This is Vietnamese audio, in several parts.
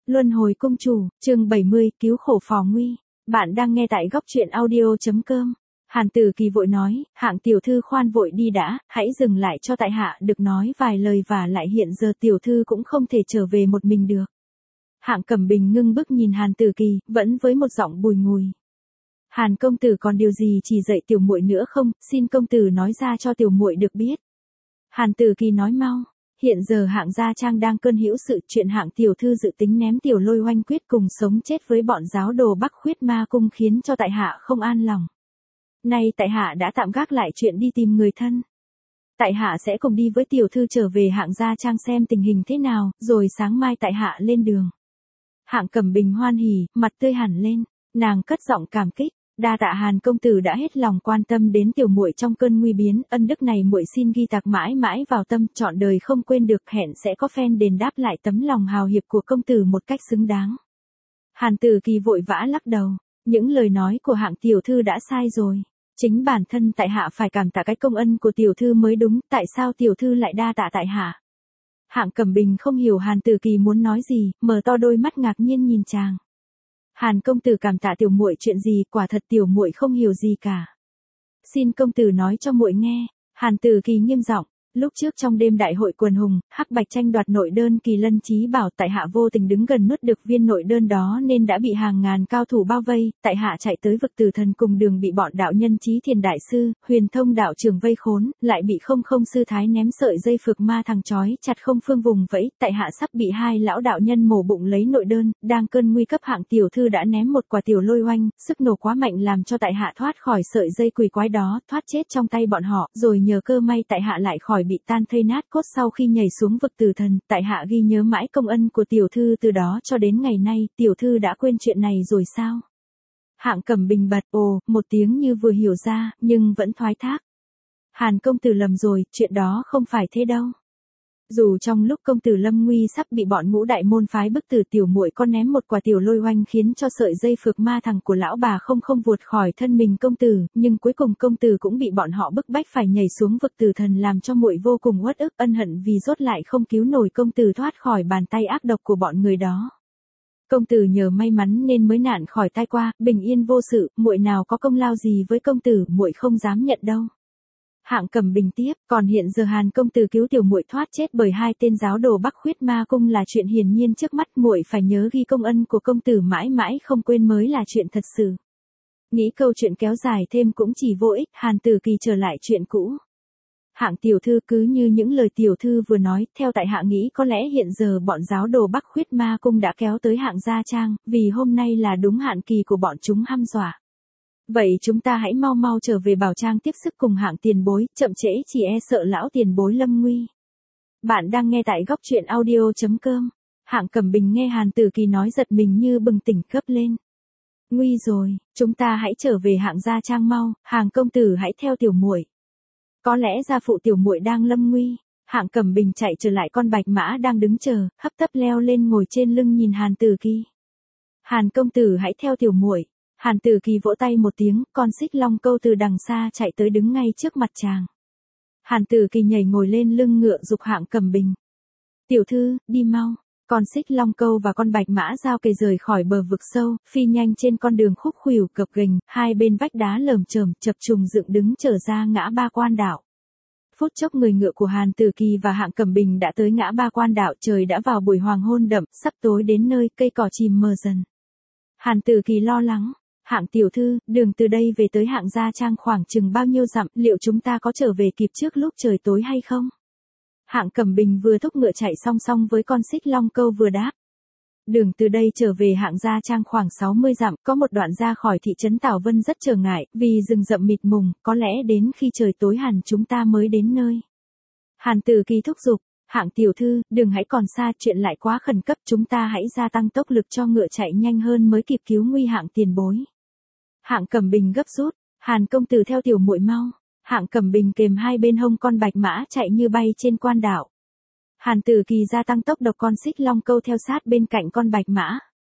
Luân hồi cung chủ, chương 70, cứu khổ phò nguy. Bạn đang nghe tại góc truyện audio.com. Hàn Tử Kỳ vội nói, hạng tiểu thư khoan vội đi đã, hãy dừng lại cho tại hạ được nói vài lời và lại hiện giờ tiểu thư cũng không thể trở về một mình được. Hạng Cẩm Bình ngưng bức nhìn Hàn Tử Kỳ, vẫn với một giọng bùi ngùi. Hàn công tử còn điều gì chỉ dạy tiểu muội nữa không, xin công tử nói ra cho tiểu muội được biết. Hàn Tử Kỳ nói mau. Hiện giờ hạng gia trang đang cơn hữu sự, chuyện hạng tiểu thư dự tính ném tiểu lôi oanh quyết cùng sống chết với bọn giáo đồ Bắc Khuyết Ma Cung khiến cho tại hạ không an lòng. Nay tại hạ đã tạm gác lại chuyện đi tìm người thân. Tại hạ sẽ cùng đi với tiểu thư trở về hạng gia trang xem tình hình thế nào, rồi sáng mai tại hạ lên đường. Hạng Cẩm Bình hoan hỉ, mặt tươi hẳn lên, nàng cất giọng cảm kích. Đa tạ Hàn công tử đã hết lòng quan tâm đến tiểu muội trong cơn nguy biến, ân đức này muội xin ghi tạc mãi mãi vào tâm, trọn đời không quên được, hẹn sẽ có phen đền đáp lại tấm lòng hào hiệp của công tử một cách xứng đáng. Hàn Tử Kỳ vội vã lắc đầu, những lời nói của hạng tiểu thư đã sai rồi, chính bản thân tại hạ phải cảm tạ cái công ân của tiểu thư mới đúng, tại sao tiểu thư lại đa tạ tại hạ? Hạng Cẩm Bình không hiểu Hàn Tử Kỳ muốn nói gì, mở to đôi mắt ngạc nhiên nhìn chàng. Hàn công tử cảm tạ tiểu muội chuyện gì, quả thật tiểu muội không hiểu gì cả. Xin công tử nói cho muội nghe. Hàn Tử Kỳ nghiêm giọng, lúc trước trong đêm đại hội quần hùng, Hắc Bạch tranh đoạt nội đơn, Kỳ Lân Chí bảo tại hạ vô tình đứng gần nuốt được viên nội đơn đó nên đã bị hàng ngàn cao thủ bao vây, tại hạ chạy tới vực Tử Thần cùng đường bị bọn đạo nhân Chí Thiền đại sư, Huyền Thông đạo trưởng vây khốn, lại bị Không Không sư thái ném sợi dây phược ma thằng chói chặt không phương vùng vẫy, tại hạ sắp bị hai lão đạo nhân mổ bụng lấy nội đơn, đang cơn nguy cấp hạng tiểu thư đã ném một quả tiểu lôi oanh, sức nổ quá mạnh làm cho tại hạ thoát khỏi sợi dây quỷ quái đó, thoát chết trong tay bọn họ, rồi nhờ cơ may tại hạ lại khỏi bị tan thây nát cốt sau khi nhảy xuống vực Tử Thần, tại hạ ghi nhớ mãi công ân của tiểu thư từ đó cho đến ngày nay, tiểu thư đã quên chuyện này rồi sao? Hạng Cẩm Bình bật ồ, một tiếng như vừa hiểu ra, nhưng vẫn thoái thác. Hàn công tử lầm rồi, chuyện đó không phải thế đâu. Dù trong lúc công tử lâm nguy sắp bị bọn Ngũ Đại môn phái bức tử, tiểu muội con ném một quả tiểu lôi oanh khiến cho sợi dây phược ma thằng của lão bà không vụt khỏi thân mình công tử, nhưng cuối cùng công tử cũng bị bọn họ bức bách phải nhảy xuống vực Tử Thần, làm cho muội vô cùng uất ức, ân hận vì rốt lại không cứu nổi công tử thoát khỏi bàn tay ác độc của bọn người đó. Công tử nhờ may mắn nên mới nạn khỏi tai qua, bình yên vô sự, muội nào có công lao gì với công tử, muội không dám nhận đâu. Hạng Cẩm Bình tiếp, còn hiện giờ Hàn công tử cứu tiểu muội thoát chết bởi hai tên giáo đồ Bắc Khuyết Ma Cung là chuyện hiển nhiên trước mắt, muội phải nhớ ghi công ân của công tử mãi mãi không quên mới là chuyện thật sự. Nghĩ câu chuyện kéo dài thêm cũng chỉ vô ích, Hàn Tử Kỳ trở lại chuyện cũ. Hạng tiểu thư cứ như những lời tiểu thư vừa nói, theo tại hạ nghĩ có lẽ hiện giờ bọn giáo đồ Bắc Khuyết Ma Cung đã kéo tới hạng gia trang, vì hôm nay là đúng hạn kỳ của bọn chúng hăm dọa. Vậy chúng ta hãy mau mau trở về Bảo Trang tiếp sức cùng hạng tiền bối, chậm trễ chỉ e sợ lão tiền bối lâm nguy. Bạn đang nghe tại góc truyện audio.com. Hạng Cẩm Bình nghe Hàn Tử Kỳ nói giật mình như bừng tỉnh gấp lên. Nguy rồi, chúng ta hãy trở về hạng gia trang mau, Hàn công tử hãy theo tiểu muội. Có lẽ gia phụ tiểu muội đang lâm nguy. Hạng Cẩm Bình chạy trở lại con bạch mã đang đứng chờ, hấp tấp leo lên ngồi trên lưng nhìn Hàn Tử Kỳ. Hàn công tử hãy theo tiểu muội. Hàn Tử Kỳ vỗ tay một tiếng, con xích long câu từ đằng xa chạy tới đứng ngay trước mặt chàng. Hàn Tử Kỳ nhảy ngồi lên lưng ngựa giục Hạng Cẩm Bình. Tiểu thư, đi mau. Con xích long câu và con bạch mã giao kề rời khỏi bờ vực sâu, phi nhanh trên con đường khúc khuỷu gập ghềnh, hai bên vách đá lởm chởm chập trùng dựng đứng trở ra ngã ba quan đảo. Phút chốc người ngựa của Hàn Tử Kỳ và Hạng Cẩm Bình đã tới ngã ba quan đảo, trời đã vào buổi hoàng hôn đậm, sắp tối đến nơi, cây cỏ chìm mờ dần. Hàn Tử Kỳ lo lắng. Hạng tiểu thư, đường từ đây về tới hạng gia trang khoảng chừng bao nhiêu dặm, liệu chúng ta có trở về kịp trước lúc trời tối hay không? Hạng Cẩm Bình vừa thúc ngựa chạy song song với con xích long câu vừa đáp. Đường từ đây trở về hạng gia trang khoảng 60 dặm, có một đoạn ra khỏi thị trấn Tảo Vân rất trở ngại, vì rừng rậm mịt mùng, có lẽ đến khi trời tối hẳn chúng ta mới đến nơi. Hàn Tử Kỳ thúc giục, Hạng tiểu thư, đường hãy còn xa, chuyện lại quá khẩn cấp, chúng ta hãy gia tăng tốc lực cho ngựa chạy nhanh hơn mới kịp cứu nguy hạng tiền bối. Hạng Cẩm Bình gấp rút, Hàn công tử theo tiểu muội mau. Hạng Cẩm Bình kềm hai bên hông con bạch mã chạy như bay trên quan đảo. Hàn Tử Kỳ gia tăng tốc độ, con xích long câu theo sát bên cạnh con bạch mã.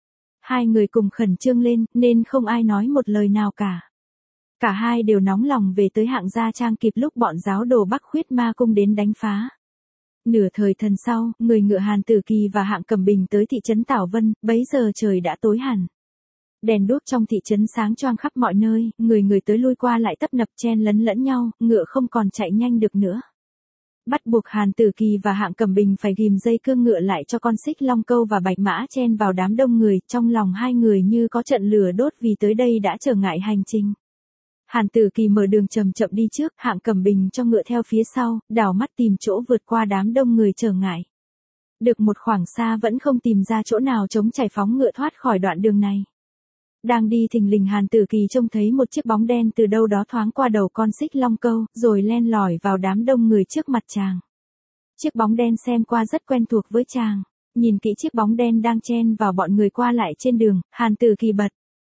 Hai người cùng khẩn trương lên, nên không ai nói một lời nào cả. Cả hai đều nóng lòng về tới hạng gia trang kịp lúc bọn giáo đồ Bắc Khuyết Ma Cung đến đánh phá. Nửa thời thần sau, người ngựa Hàn Tử Kỳ và Hạng Cẩm Bình tới thị trấn Tảo Vân, bấy giờ trời đã tối hẳn. Đèn đuốc trong thị trấn sáng choang khắp mọi nơi, người người tới lui qua lại tấp nập chen lấn lẫn nhau, ngựa không còn chạy nhanh được nữa. Bắt buộc Hàn Tử Kỳ và Hạng Cẩm Bình phải ghim dây cương ngựa lại cho con xích long câu và bạch mã chen vào đám đông người, trong lòng hai người như có trận lửa đốt vì tới đây đã trở ngại hành trình. Hàn Tử Kỳ mở đường chậm chậm đi trước, Hạng Cẩm Bình cho ngựa theo phía sau, đảo mắt tìm chỗ vượt qua đám đông người trở ngại. Được một khoảng xa vẫn không tìm ra chỗ nào trống trải phóng ngựa thoát khỏi đoạn đường này. Đang đi thình lình Hàn Tử Kỳ trông thấy một chiếc bóng đen từ đâu đó thoáng qua đầu con xích long câu, rồi len lỏi vào đám đông người trước mặt chàng. Chiếc bóng đen xem qua rất quen thuộc với chàng. Nhìn kỹ chiếc bóng đen đang chen vào bọn người qua lại trên đường, Hàn Tử Kỳ bật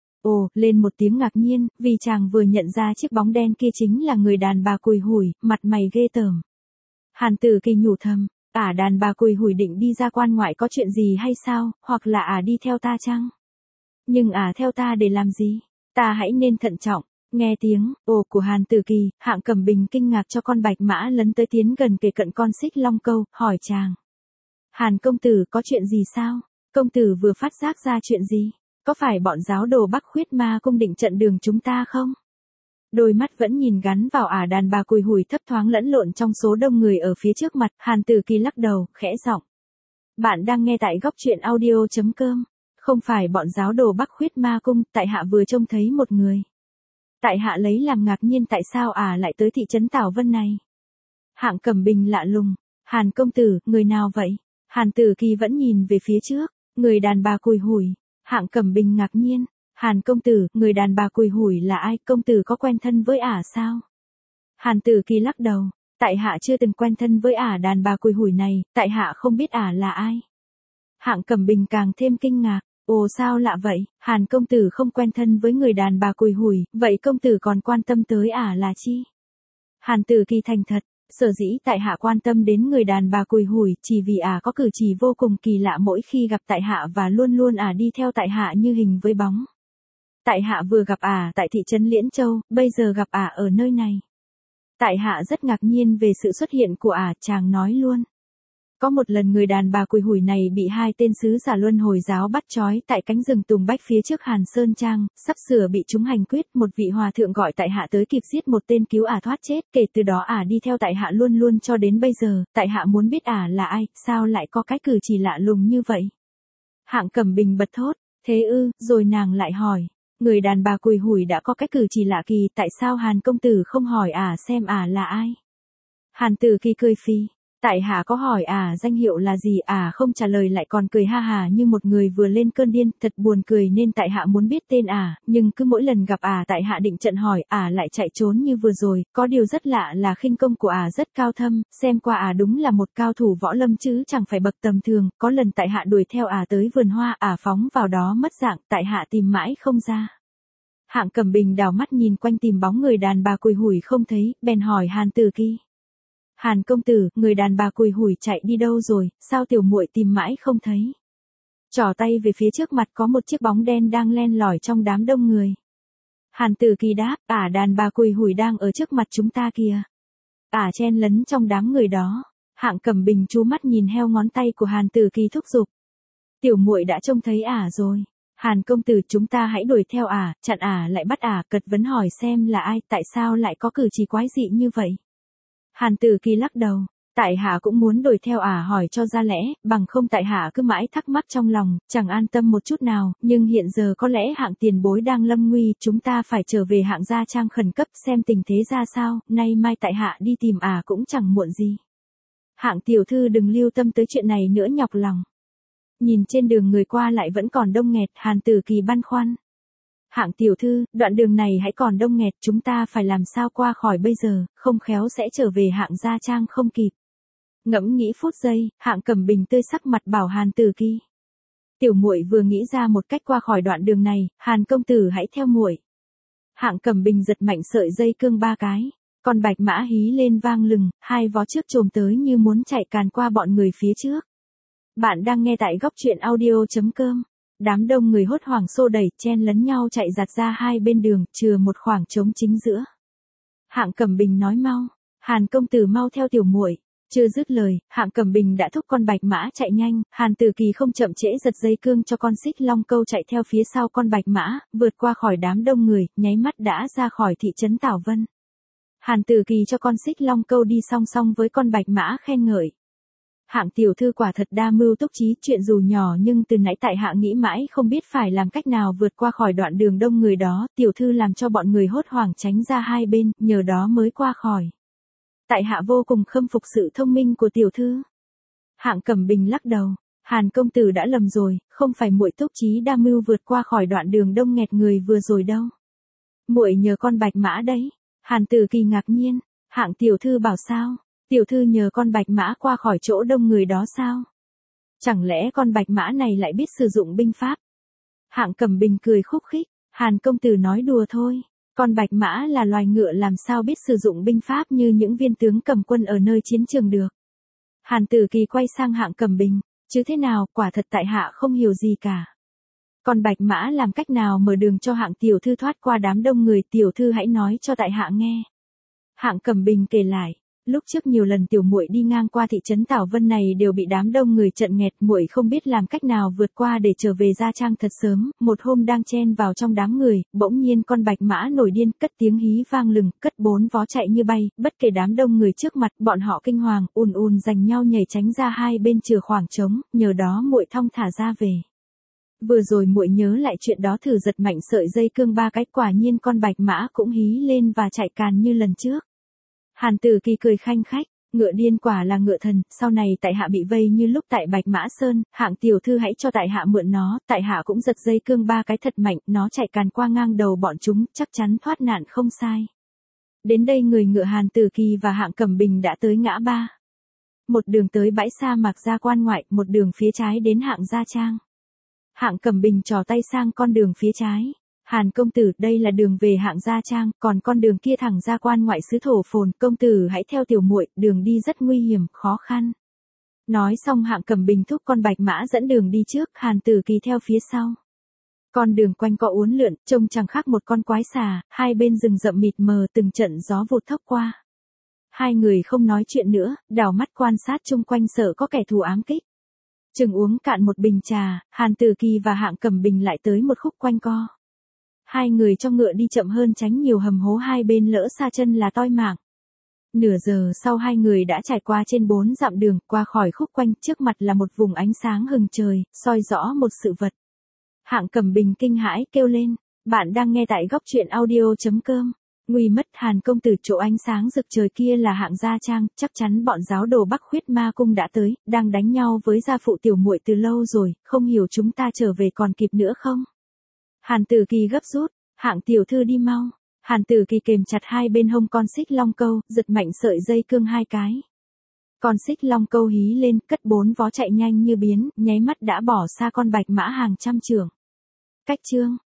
ồ lên một tiếng ngạc nhiên, vì chàng vừa nhận ra chiếc bóng đen kia chính là người đàn bà cùi hủi, mặt mày ghê tởm. Hàn Tử Kỳ nhủ thầm, đàn bà cùi hủi định đi ra quan ngoại có chuyện gì hay sao, hoặc là đi theo ta chăng? Nhưng theo ta để làm gì? Ta hãy nên thận trọng. Nghe tiếng ồ của Hàn Tử Kỳ, Hạng Cẩm Bình kinh ngạc cho con bạch mã lấn tới tiến gần kề cận con xích long câu, hỏi chàng. Hàn công tử có chuyện gì sao? Công tử vừa phát giác ra chuyện gì? Có phải bọn giáo đồ Bắc Khuyết Ma Cung định chặn đường chúng ta không? Đôi mắt vẫn nhìn gắn vào đàn bà cùi hủi thấp thoáng lẫn lộn trong số đông người ở phía trước mặt, Hàn Tử Kỳ lắc đầu, khẽ giọng. Bạn đang nghe tại góc truyện audio.com. Không phải bọn giáo đồ Bắc Khuyết Ma Cung, tại hạ vừa trông thấy một người. Tại hạ lấy làm ngạc nhiên tại sao lại tới thị trấn Tảo Vân này. Hạng Cẩm Bình lạ lùng, Hàn công tử, người nào vậy? Hàn Tử Kỳ vẫn nhìn về phía trước, người đàn bà cùi hủi. Hạng Cẩm Bình ngạc nhiên, Hàn công tử, người đàn bà cùi hủi là ai, công tử có quen thân với sao? Hàn Tử Kỳ lắc đầu, tại hạ chưa từng quen thân với đàn bà cùi hủi này, tại hạ không biết là ai. Hạng Cẩm Bình càng thêm kinh ngạc, ồ sao lạ vậy, Hàn công tử không quen thân với người đàn bà cùi hủi, vậy công tử còn quan tâm tới là chi? Hàn Tử Kỳ thành thật, sở dĩ tại hạ quan tâm đến người đàn bà cùi hủi chỉ vì có cử chỉ vô cùng kỳ lạ mỗi khi gặp tại hạ và luôn luôn đi theo tại hạ như hình với bóng. Tại hạ vừa gặp tại thị trấn Liễn Châu, bây giờ gặp ở nơi này. Tại hạ rất ngạc nhiên về sự xuất hiện của chàng nói luôn. Có một lần người đàn bà cùi hủi này bị hai tên sứ giả Luân Hồi giáo bắt trói tại cánh rừng Tùng Bách phía trước Hàn Sơn Trang, sắp sửa bị chúng hành quyết, một vị hòa thượng gọi tại hạ tới kịp giết một tên cứu thoát chết, kể từ đó đi theo tại hạ luôn luôn cho đến bây giờ, tại hạ muốn biết là ai, sao lại có cái cử chỉ lạ lùng như vậy. Hạng Cẩm Bình bật thốt, thế ư, rồi nàng lại hỏi, người đàn bà cùi hủi đã có cái cử chỉ lạ kỳ, tại sao Hàn công tử không hỏi xem là ai? Hàn Tử Kỳ cười phì. Tại hạ có hỏi danh hiệu là gì, không trả lời lại còn cười ha hà như một người vừa lên cơn điên, thật buồn cười nên tại hạ muốn biết tên nhưng cứ mỗi lần gặp tại hạ định chặn hỏi lại chạy trốn như vừa rồi, có điều rất lạ là khinh công của rất cao thâm, xem qua đúng là một cao thủ võ lâm chứ chẳng phải bậc tầm thường, có lần tại hạ đuổi theo tới vườn hoa, phóng vào đó mất dạng, tại hạ tìm mãi không ra. Hạng Cẩm Bình đảo mắt nhìn quanh tìm bóng người đàn bà cùi hủi không thấy, bèn hỏi Hàn Tử Kỳ. Hàn công tử, người đàn bà cùi hủi chạy đi đâu rồi, sao tiểu muội tìm mãi không thấy? Trỏ tay về phía trước mặt có một chiếc bóng đen đang len lỏi trong đám đông người. Hàn Tử Kỳ đáp, đàn bà cùi hủi đang ở trước mặt chúng ta kìa. Chen lấn trong đám người đó. Hạng Cẩm Bình chú mắt nhìn heo ngón tay của Hàn Tử Kỳ thúc giục. Tiểu muội đã trông thấy rồi. Hàn công tử, chúng ta hãy đuổi theo chặn lại bắt cật vấn hỏi xem là ai, tại sao lại có cử chỉ quái dị như vậy. Hàn Tử Kỳ lắc đầu, tại hạ cũng muốn đuổi theo hỏi cho ra lẽ, bằng không tại hạ cứ mãi thắc mắc trong lòng, chẳng an tâm một chút nào, nhưng hiện giờ có lẽ Hạng tiền bối đang lâm nguy, chúng ta phải trở về Hạng gia trang khẩn cấp xem tình thế ra sao, nay mai tại hạ đi tìm cũng chẳng muộn gì. Hạng tiểu thư đừng lưu tâm tới chuyện này nữa nhọc lòng. Nhìn trên đường người qua lại vẫn còn đông nghẹt, Hàn Tử Kỳ băn khoăn. Hạng tiểu thư, đoạn đường này hãy còn đông nghẹt, chúng ta phải làm sao qua khỏi bây giờ, không khéo sẽ trở về Hạng gia trang không kịp. Ngẫm nghĩ phút giây, Hạng Cẩm Bình tươi sắc mặt bảo Hàn Tử Kỳ. Tiểu muội vừa nghĩ ra một cách qua khỏi đoạn đường này, Hàn công tử hãy theo muội. Hạng Cẩm Bình giật mạnh sợi dây cương 3 cái, con bạch mã hí lên vang lừng, hai vó trước chồm tới như muốn chạy càn qua bọn người phía trước. Bạn đang nghe tại góc truyện audio.com. Đám đông người hốt hoảng xô đẩy, chen lấn nhau chạy giặt ra hai bên đường, chừa một khoảng trống chính giữa. Hạng Cẩm Bình nói mau, Hàn công tử mau theo tiểu muội. Chưa dứt lời, Hạng Cẩm Bình đã thúc con bạch mã chạy nhanh, Hàn Tử Kỳ không chậm trễ giật dây cương cho con xích long câu chạy theo phía sau con bạch mã, vượt qua khỏi đám đông người, nháy mắt đã ra khỏi thị trấn Tảo Vân. Hàn Tử Kỳ cho con xích long câu đi song song với con bạch mã khen ngợi. Hạng tiểu thư quả thật đa mưu túc trí, chuyện dù nhỏ nhưng từ nãy tại hạ nghĩ mãi không biết phải làm cách nào vượt qua khỏi đoạn đường đông người đó, tiểu thư làm cho bọn người hốt hoảng tránh ra hai bên, nhờ đó mới qua khỏi. Tại hạ vô cùng khâm phục sự thông minh của tiểu thư. Hạng Cẩm Bình lắc đầu, Hàn công tử đã lầm rồi, không phải muội túc trí đa mưu vượt qua khỏi đoạn đường đông nghẹt người vừa rồi đâu. Muội nhờ con bạch mã đấy. Hàn Tử Kỳ ngạc nhiên, Hạng tiểu thư bảo sao? Tiểu thư nhờ con bạch mã qua khỏi chỗ đông người đó sao? Chẳng lẽ con bạch mã này lại biết sử dụng binh pháp? Hạng Cẩm Bình cười khúc khích, Hàn công tử nói đùa thôi. Con bạch mã là loài ngựa làm sao biết sử dụng binh pháp như những viên tướng cầm quân ở nơi chiến trường được. Hàn Tử Kỳ quay sang Hạng Cẩm Bình, chứ thế nào, quả thật tại hạ không hiểu gì cả. Con bạch mã làm cách nào mở đường cho Hạng tiểu thư thoát qua đám đông người, tiểu thư hãy nói cho tại hạ nghe. Hạng Cẩm Bình kể lại, lúc trước nhiều lần tiểu muội đi ngang qua thị trấn Tảo Vân này đều bị đám đông người chặn nghẹt, muội không biết làm cách nào vượt qua để trở về gia trang thật sớm, một hôm đang chen vào trong đám người, bỗng nhiên con bạch mã nổi điên, cất tiếng hí vang lừng, cất bốn vó chạy như bay, bất kể đám đông người trước mặt, bọn họ kinh hoàng, ùn giành nhau nhảy tránh ra hai bên chừa khoảng trống, nhờ đó muội thong thả ra về. Vừa rồi muội nhớ lại chuyện đó thử giật mạnh sợi dây cương ba cái, quả nhiên con bạch mã cũng hí lên và chạy càn như lần trước. Hàn Tử Kỳ cười khanh khách, ngựa điên quả là ngựa thần, sau này tại hạ bị vây như lúc tại Bạch Mã Sơn, Hạng tiểu thư hãy cho tại hạ mượn nó, tại hạ cũng giật dây cương ba cái thật mạnh, nó chạy càn qua ngang đầu bọn chúng, chắc chắn thoát nạn không sai. Đến đây người ngựa Hàn Tử Kỳ và Hạng Cẩm Bình đã tới ngã ba. Một đường tới bãi sa mạc Gia Quan ngoại, một đường phía trái đến Hạng Gia Trang. Hạng Cẩm Bình trò tay sang con đường phía trái. Hàn công tử, đây là đường về Hạng Gia Trang, còn con đường kia thẳng ra quan ngoại xứ Thổ Phồn, công tử hãy theo tiểu muội, đường đi rất nguy hiểm, khó khăn. Nói xong Hạng Cẩm Bình thúc con bạch mã dẫn đường đi trước, Hàn Tử Kỳ theo phía sau. Con đường quanh co uốn lượn, trông chẳng khác một con quái xà, hai bên rừng rậm mịt mờ, từng trận gió vụt thốc qua. Hai người không nói chuyện nữa, đảo mắt quan sát chung quanh sợ có kẻ thù ám kích. Chừng uống cạn một bình trà, Hàn Tử Kỳ và Hạng Cẩm Bình lại tới một khúc quanh co. Hai người trong ngựa đi chậm hơn tránh nhiều hầm hố hai bên, lỡ xa chân là toi mạng. Nửa giờ sau hai người đã trải qua trên 4 dặm đường, qua khỏi khúc quanh, trước mặt là một vùng ánh sáng hừng trời, soi rõ một sự vật. Hạng Cẩm Bình kinh hãi kêu lên, bạn đang nghe tại góc truyện audio.com. Nguy mất, Hàn công tử, chỗ ánh sáng rực trời kia là Hạng Gia Trang, chắc chắn bọn giáo đồ Bắc Khuyết Ma Cung đã tới, đang đánh nhau với gia phụ tiểu muội từ lâu rồi, không hiểu chúng ta trở về còn kịp nữa không? Hàn Tử Kỳ gấp rút, Hạng tiểu thư đi mau. Hàn Tử Kỳ kềm chặt hai bên hông con xích long câu, giật mạnh sợi dây cương hai cái. Con xích long câu hí lên, cất bốn vó chạy nhanh như biến, nháy mắt đã bỏ xa con bạch mã hàng trăm trượng. Cách chương